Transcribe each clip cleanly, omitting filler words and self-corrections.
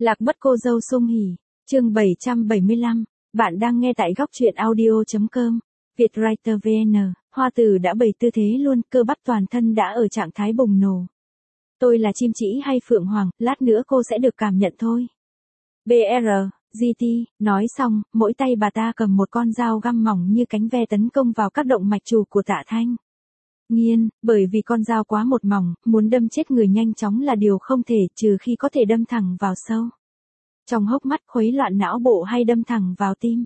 Lạc mất cô dâu sung hỉ. Chương 775. Bạn đang nghe tại góc truyện audio.com. Vietwriter VN. Hoa Tử đã bày tư thế luôn, cơ bắp toàn thân đã ở trạng thái bùng nổ. Tôi là chim chỉ hay phượng hoàng, lát nữa cô sẽ được cảm nhận thôi. BR, GT, nói xong, mỗi tay bà ta cầm một con dao găm mỏng như cánh ve tấn công vào các động mạch chủ của Tạ Thanh Nghiên, bởi vì con dao quá một mỏng, muốn đâm chết người nhanh chóng là điều không thể, trừ khi có thể đâm thẳng vào sâu trong hốc mắt, khuấy loạn não bộ hay đâm thẳng vào tim.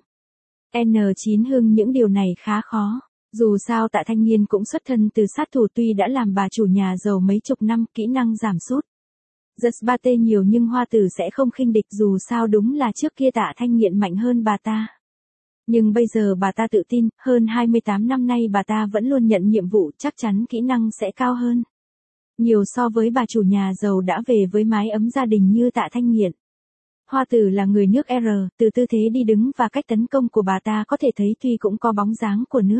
N9 Hưng những điều này khá khó. Dù sao Tạ Thanh Nghiên cũng xuất thân từ sát thủ, tuy đã làm bà chủ nhà giàu mấy chục năm, kỹ năng giảm sút Just 3T nhiều, nhưng Hoa Tử sẽ không khinh địch, dù sao đúng là trước kia Tạ Thanh Nghiên mạnh hơn bà ta. Nhưng bây giờ bà ta tự tin, hơn 28 năm nay bà ta vẫn luôn nhận nhiệm vụ, chắc chắn kỹ năng sẽ cao hơn nhiều so với bà chủ nhà giàu đã về với mái ấm gia đình như Tạ Thanh Nghiên. Hoa Tử là người nước R, từ tư thế đi đứng và cách tấn công của bà ta có thể thấy tuy cũng có bóng dáng của nước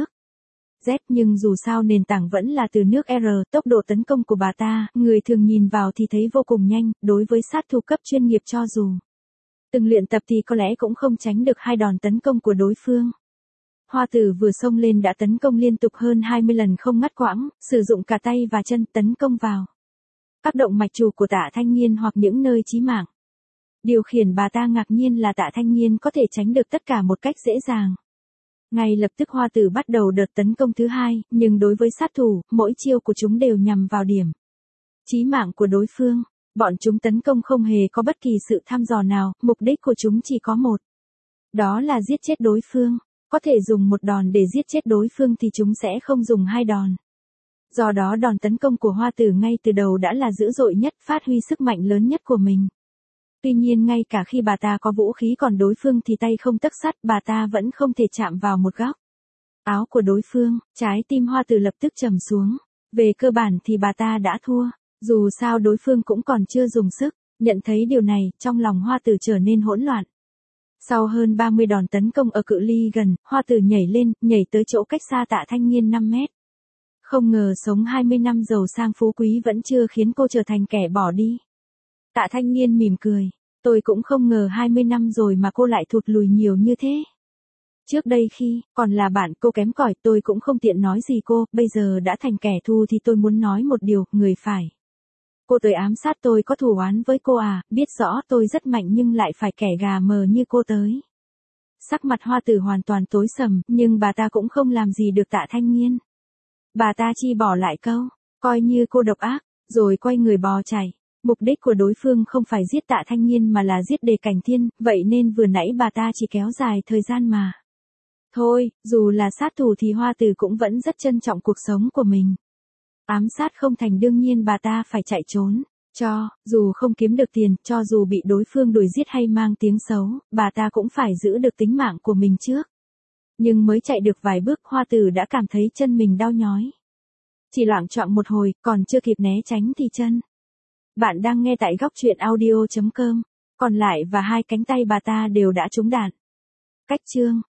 Z, nhưng dù sao nền tảng vẫn là từ nước R. Tốc độ tấn công của bà ta, người thường nhìn vào thì thấy vô cùng nhanh, đối với sát thủ cấp chuyên nghiệp cho dù từng luyện tập thì có lẽ cũng không tránh được hai đòn tấn công của đối phương. Hoa Tử vừa xông lên đã tấn công liên tục hơn 20 lần không ngắt quãng, sử dụng cả tay và chân tấn công vào các động mạch chủ của Tạ Thanh Nghiên hoặc những nơi chí mạng. Điều khiến bà ta ngạc nhiên là Tạ Thanh Nghiên có thể tránh được tất cả một cách dễ dàng. Ngay lập tức Hoa Tử bắt đầu đợt tấn công thứ hai, nhưng đối với sát thủ, mỗi chiêu của chúng đều nhằm vào điểm chí mạng của đối phương. Bọn chúng tấn công không hề có bất kỳ sự thăm dò nào, mục đích của chúng chỉ có một. Đó là giết chết đối phương. Có thể dùng một đòn để giết chết đối phương thì chúng sẽ không dùng hai đòn. Do đó đòn tấn công của Hoa Tử ngay từ đầu đã là dữ dội nhất, phát huy sức mạnh lớn nhất của mình. Tuy nhiên ngay cả khi bà ta có vũ khí còn đối phương thì tay không tấc sắt, bà ta vẫn không thể chạm vào một góc áo của đối phương. Trái tim Hoa Tử lập tức trầm xuống. Về cơ bản thì bà ta đã thua. Dù sao đối phương cũng còn chưa dùng sức. Nhận thấy điều này, trong lòng Hoa Tử trở nên hỗn loạn. Sau hơn 30 đòn tấn công ở cự ly gần, Hoa Tử nhảy lên, nhảy tới chỗ cách xa Tạ Thanh Nghiên 5 mét. Không ngờ sống 20 năm giàu sang phú quý vẫn chưa khiến cô trở thành kẻ bỏ đi. Tạ Thanh Nghiên mỉm cười. Tôi cũng không ngờ 20 năm rồi mà cô lại thụt lùi nhiều như thế. Trước đây khi còn là bạn cô kém cỏi, tôi cũng không tiện nói gì cô, bây giờ đã thành kẻ thù thì tôi muốn nói một điều, người phải. Cô tới ám sát tôi có thù oán với cô à, biết rõ tôi rất mạnh nhưng lại phải kẻ gà mờ như cô tới. Sắc mặt Hoa Tử hoàn toàn tối sầm, nhưng bà ta cũng không làm gì được Tạ Thanh Nghiên. Bà ta chỉ bỏ lại câu, coi như cô độc ác, rồi quay người bò chạy. Mục đích của đối phương không phải giết Tạ Thanh Nghiên mà là giết Đề Cảnh Thiên, vậy nên vừa nãy bà ta chỉ kéo dài thời gian mà. Thôi, dù là sát thủ thì Hoa Tử cũng vẫn rất trân trọng cuộc sống của mình. Ám sát không thành đương nhiên bà ta phải chạy trốn. Dù không kiếm được tiền, cho dù bị đối phương đuổi giết hay mang tiếng xấu, bà ta cũng phải giữ được tính mạng của mình trước. Nhưng mới chạy được vài bước Hoa Tử đã cảm thấy chân mình đau nhói. Chỉ loạng choạng một hồi, còn chưa kịp né tránh thì chân. Bạn đang nghe tại góc truyện audio.com. Còn lại và hai cánh tay bà ta đều đã trúng đạn. Cách chương.